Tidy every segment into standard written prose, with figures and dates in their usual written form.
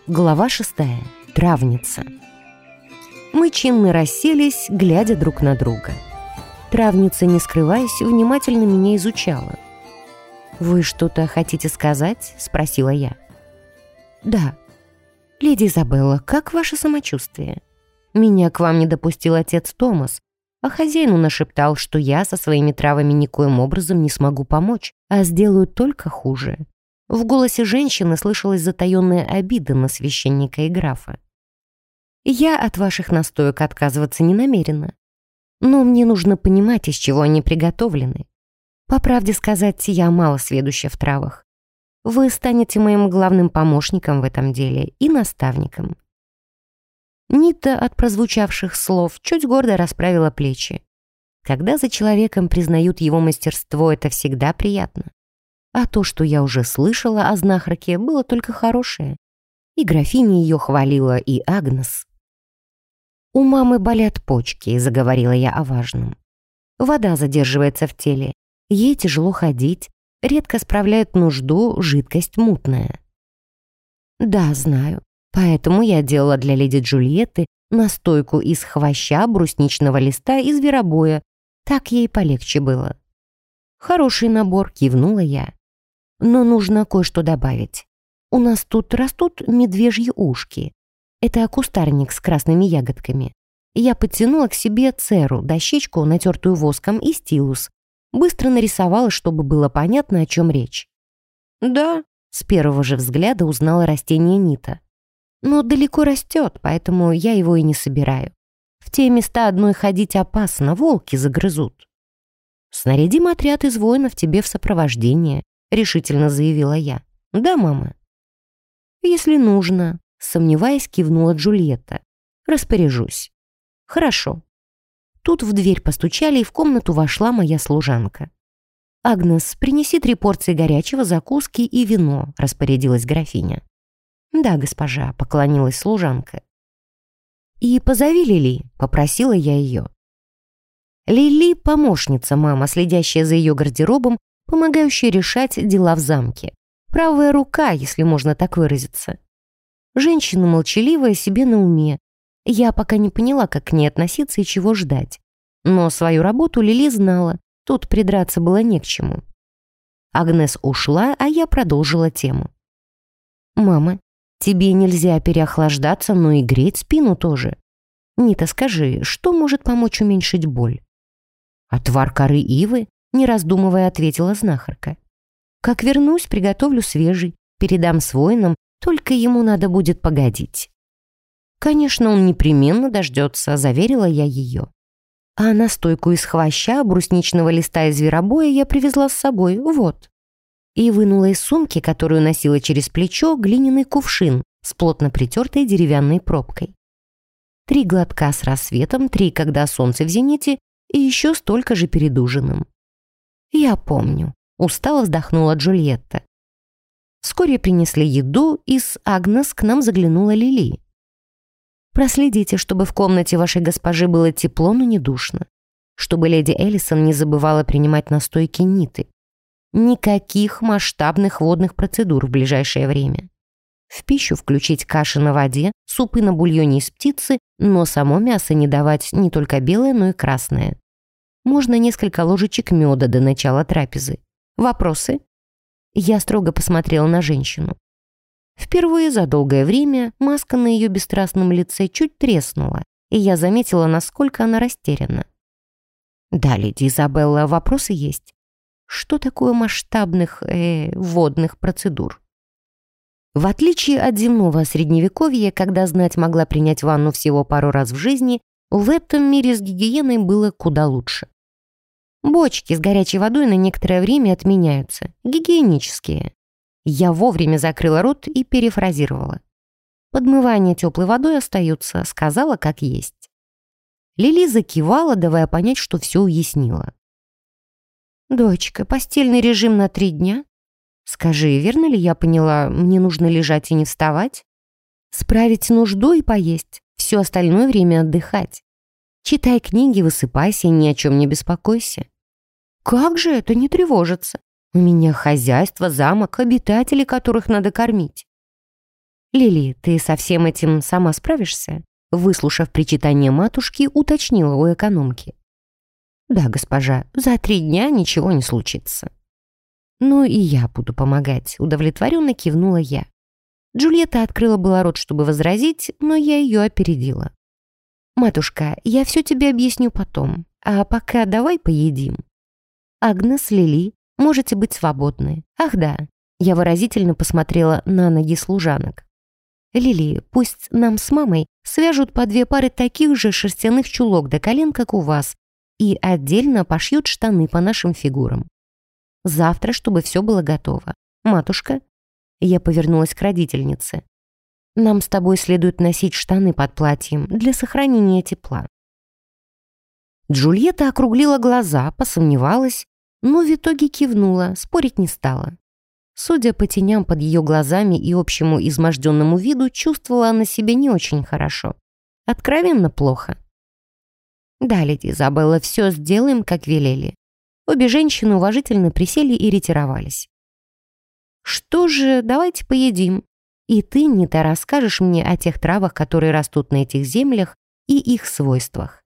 Глава 6. Травница. Мы чинно расселись, глядя друг на друга. Травница, не скрываясь, внимательно меня изучала. «Вы что-то хотите сказать?» — спросила я. «Да. Леди Изабелла, как ваше самочувствие? Меня к вам не допустил отец Томас, а хозяину нашептал, что я со своими травами никоим образом не смогу помочь, а сделаю только хуже». В голосе женщины слышалась затаённая обида на священника и графа. «Я от ваших настоек отказываться не намерена. Но мне нужно понимать, из чего они приготовлены. По правде сказать, я мало сведуща в травах. Вы станете моим главным помощником в этом деле и наставником». Нита от прозвучавших слов чуть гордо расправила плечи. Когда за человеком признают его мастерство, это всегда приятно. А то, что я уже слышала о знахарке, было только хорошее. И графиня ее хвалила, и Агнес. «У мамы болят почки», — заговорила я о важном. «Вода задерживается в теле, ей тяжело ходить, редко справляет нужду, жидкость мутная». «Да, знаю. Поэтому я делала для леди Джульетты настойку из хвоща, брусничного листа и зверобоя. Так ей полегче было». «Хороший набор», — кивнула я. «Но нужно кое-что добавить. У нас тут растут медвежьи ушки. Это кустарник с красными ягодками. Я подтянула к себе церу, дощечку, натертую воском, и стилус. Быстро нарисовала, чтобы было понятно, о чем речь». «Да», — с первого же взгляда узнала растение Нита. «Но далеко растет, поэтому я его и не собираю. В те места одной ходить опасно, волки загрызут». «Снарядим отряд из воинов тебе в сопровождение», — решительно заявила я. «Да, мама?» «Если нужно», — сомневаясь, кивнула Джульетта. «Распоряжусь». «Хорошо». Тут в дверь постучали, и в комнату вошла моя служанка. «Агнес, принеси 3 порции горячего, закуски и вино», — распорядилась графиня. «Да, госпожа», — поклонилась служанка. «И позови Лили», — попросила я ее. Лили — помощница мама, следящая за ее гардеробом, помогающая решать дела в замке. Правая рука, если можно так выразиться. Женщина молчаливая, себе на уме. Я пока не поняла, как к ней относиться и чего ждать. Но свою работу Лили знала, тут придраться было не к чему. Агнес ушла, а я продолжила тему. «Мама, тебе нельзя переохлаждаться, но и греть спину тоже. Нита, скажи, что может помочь уменьшить боль?» «Отвар коры ивы», — не раздумывая ответила знахарка. «Как вернусь, приготовлю свежий, передам с воинам, только ему надо будет погодить». «Конечно, он непременно дождется», — заверила я ее. «А настойку из хвоща, брусничного листа и зверобоя я привезла с собой, вот». И вынула из сумки, которую носила через плечо, глиняный кувшин с плотно притертой деревянной пробкой. 3 глотка с рассветом, 3, когда солнце в зените, и еще столько же перед ужином. «Я помню», — устало вздохнула Джульетта. Вскоре принесли еду, и с Агнес к нам заглянула Лили. «Проследите, чтобы в комнате вашей госпожи было тепло, но не душно. Чтобы леди Эллисон не забывала принимать настойки Ниты. Никаких масштабных водных процедур в ближайшее время. В пищу включить каши на воде, супы на бульоне из птицы, но само мясо не давать не только белое, но и красное. Можно несколько ложечек меда до начала трапезы. Вопросы?» Я строго посмотрела на женщину. Впервые за долгое время маска на ее бесстрастном лице чуть треснула, и я заметила, насколько она растеряна. «Да, леди Изабелла, вопросы есть. Что такое масштабных, водных процедур?» В отличие от земного средневековья, когда знать могла принять ванну всего пару раз в жизни, в этом мире с гигиеной было куда лучше. Бочки с горячей водой на некоторое время отменяются, гигиенические. Я вовремя закрыла рот и перефразировала. «Подмывания теплой водой остаются», сказала как есть. Лили закивала, давая понять, что все уяснила. «Дочка, постельный режим на 3 дня? Скажи, верно ли я поняла, мне нужно лежать и не вставать? Справить нужду и поесть, все остальное время отдыхать. Читай книги, высыпайся и ни о чем не беспокойся». «Как же это не тревожиться? У меня хозяйство, замок, обитатели, которых надо кормить». «Лили, ты со всем этим сама справишься?» Выслушав причитание матушки, уточнила у экономки. «Да, госпожа, за 3 дня ничего не случится». «Ну и я буду помогать», — удовлетворенно кивнула я. Джульетта открыла было рот, чтобы возразить, но я ее опередила. «Матушка, я все тебе объясню потом, а пока давай поедим. Агнес, Лили, можете быть свободны. Ах да». Я выразительно посмотрела на ноги служанок. «Лили, пусть нам с мамой свяжут по 2 пары таких же шерстяных чулок до колен, как у вас, и отдельно пошьют штаны по нашим фигурам. Завтра, чтобы все было готово. Матушка?» Я повернулась к родительнице. «Нам с тобой следует носить штаны под платьем для сохранения тепла». Джульетта округлила глаза, посомневалась, но в итоге кивнула, спорить не стала. Судя по теням под ее глазами и общему изможденному виду, чувствовала она себя не очень хорошо. Откровенно плохо. «Да, леди Изабелла, все сделаем, как велели». Обе женщины уважительно присели и ретировались. «Что же, давайте поедим. И ты, Нита, расскажешь мне о тех травах, которые растут на этих землях, и их свойствах».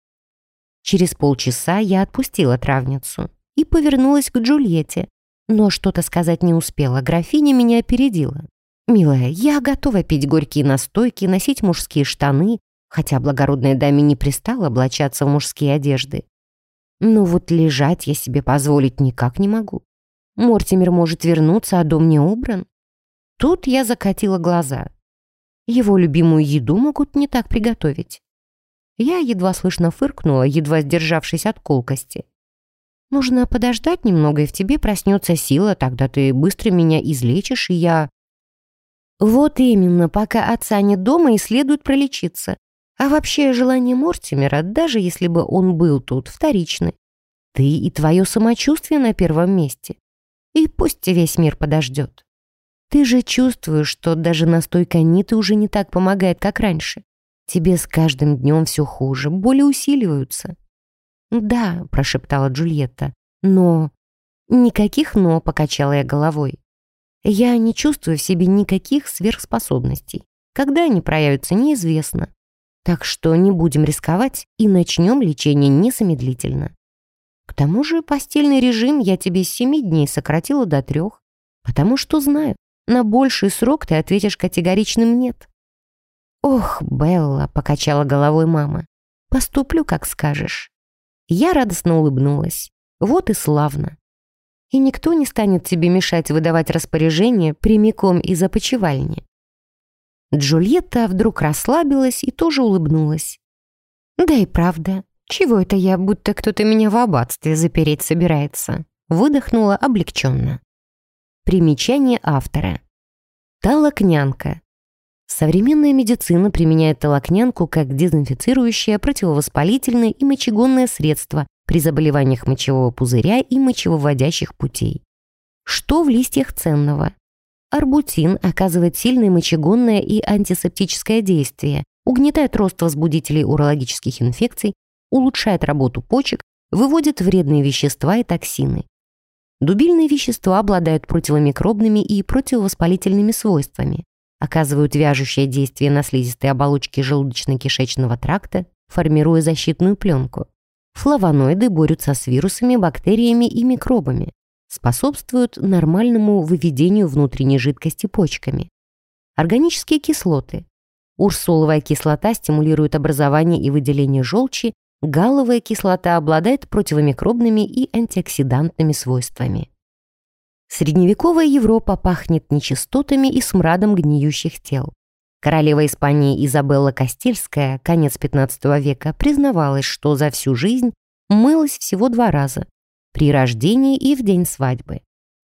Через полчаса я отпустила травницу и повернулась к Джульетте, но что-то сказать не успела, графиня меня опередила. «Милая, я готова пить горькие настойки, носить мужские штаны, хотя благородной даме не пристало облачаться в мужские одежды. Но вот лежать я себе позволить никак не могу. Мортимер может вернуться, а дом не убран». Тут я закатила глаза. Его любимую еду могут не так приготовить. Я едва слышно фыркнула, едва сдержавшись от колкости. «Нужно подождать немного, и в тебе проснется сила, тогда ты быстро меня излечишь, и я...» «Вот именно, пока отца нет дома, и следует пролечиться. А вообще желание Мортимера, даже если бы он был тут, вторичны. Ты и твое самочувствие на первом месте. И пусть весь мир подождет. Ты же чувствуешь, что даже настойка Ниты уже не так помогает, как раньше. Тебе с каждым днем все хуже, боли усиливаются». «Да», — прошептала Джульетта, — «но...» «Никаких «но», — покачала я головой. «Я не чувствую в себе никаких сверхспособностей. Когда они проявятся, неизвестно. Так что не будем рисковать и начнем лечение незамедлительно. К тому же постельный режим я тебе с 7 дней сократила до 3, потому что знаю, на больший срок ты ответишь категоричным «нет». «Ох, Белла», — покачала головой мама, — «поступлю, как скажешь». Я радостно улыбнулась. Вот и славно. И никто не станет тебе мешать выдавать распоряжение прямиком из опочивальни. Джульетта вдруг расслабилась и тоже улыбнулась. «Да и правда, чего это я, будто кто-то меня в аббатстве запереть собирается?» Выдохнула облегченно. Примечание автора. Толокнянка. Современная медицина применяет толокнянку как дезинфицирующее, противовоспалительное и мочегонное средство при заболеваниях мочевого пузыря и мочевыводящих путей. Что в листьях ценного? Арбутин оказывает сильное мочегонное и антисептическое действие, угнетает рост возбудителей урологических инфекций, улучшает работу почек, выводит вредные вещества и токсины. Дубильные вещества обладают противомикробными и противовоспалительными свойствами, оказывают вяжущее действие на слизистой оболочке желудочно-кишечного тракта, формируя защитную пленку. Флавоноиды борются с вирусами, бактериями и микробами, способствуют нормальному выведению внутренней жидкости почками. Органические кислоты. Урсоловая кислота стимулирует образование и выделение желчи, галловая кислота обладает противомикробными и антиоксидантными свойствами. Средневековая Европа пахнет нечистотами и смрадом гниющих тел. Королева Испании Изабелла Кастильская, конец XV века, признавалась, что за всю жизнь мылась всего 2 раза – при рождении и в день свадьбы.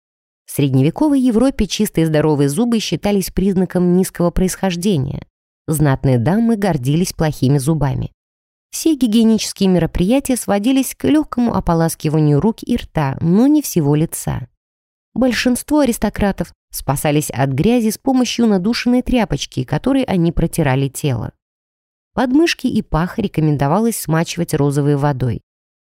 В средневековой Европе чистые здоровые зубы считались признаком низкого происхождения. Знатные дамы гордились плохими зубами. Все гигиенические мероприятия сводились к легкому ополаскиванию рук и рта, но не всего лица. Большинство аристократов спасались от грязи с помощью надушенной тряпочки, которой они протирали тело. Подмышки и пах рекомендовалось смачивать розовой водой.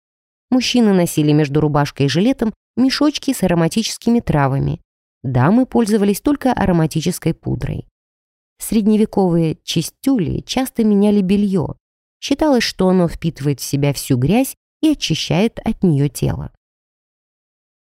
Мужчины носили между рубашкой и жилетом мешочки с ароматическими травами. Дамы пользовались только ароматической пудрой. Средневековые чистюли часто меняли белье. Считалось, что оно впитывает в себя всю грязь и очищает от нее тело.